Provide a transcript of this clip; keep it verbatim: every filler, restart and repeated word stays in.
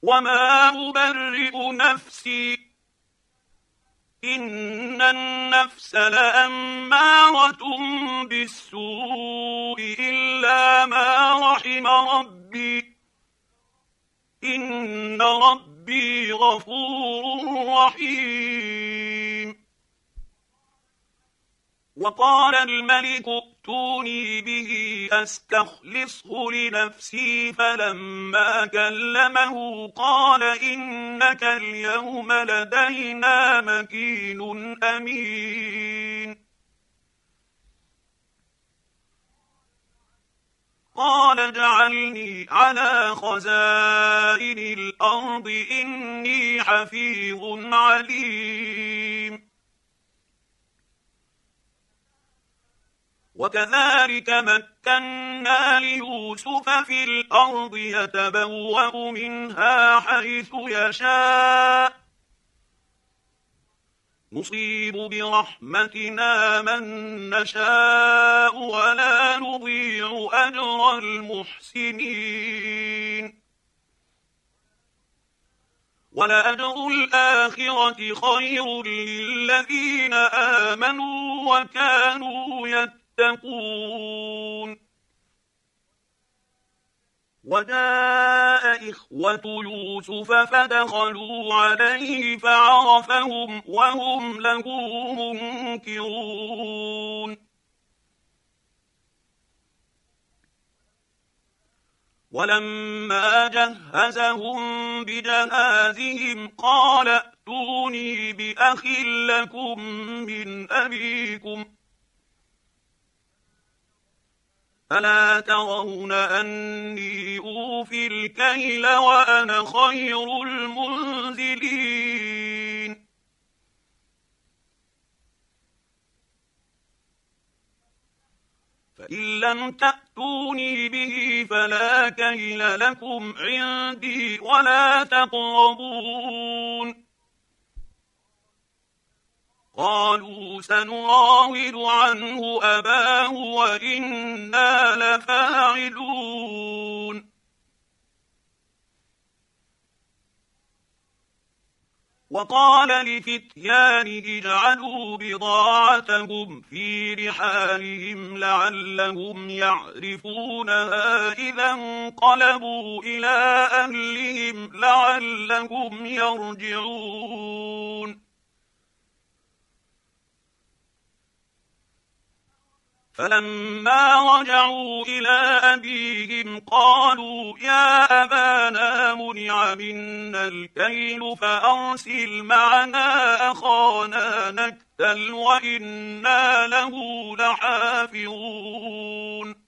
وما أبرئ نفسي إن النفس لأمارة بالسوء إلا ما رحم ربي إن ربي غفور رحيم. وقال الملك ائتوني به أستخلصه لنفسي فلما كلمه قال إنك اليوم لدينا مكين أمين. قال اجعلني على خزائن الأرض إني حفيظ عليم. وكذلك مكنا ليوسف في الأرض يتبوأ منها حيث يشاء نصيب برحمتنا من نشاء ولا نضيع أجر المحسنين. ولأجر الآخرة خير للذين آمنوا وكانوا يتقون. وجاء إخوة يوسف فدخلوا عليه فعرفهم وهم له منكرون. ولما جهزهم بجهازهم قال ائتوني بأخ لكم من أبيكم ألا ترون أني أوفي الكيل وأنا خير المنزلين. فإن لم تأتوني به فلا كيل لكم عندي ولا تقربون. قالوا سنراود عنه أباه وإنا لفاعلون. وقال لفتيانه اجعلوا بضاعتهم في رحالهم لعلهم يعرفونها إذا انقلبوا إلى أهلهم لعلهم يرجعون. فلما رجعوا إلى أبيهم قالوا يا أبانا منع منا الكيل فأرسل معنا أخانا نكتل وإنا له لحافظون.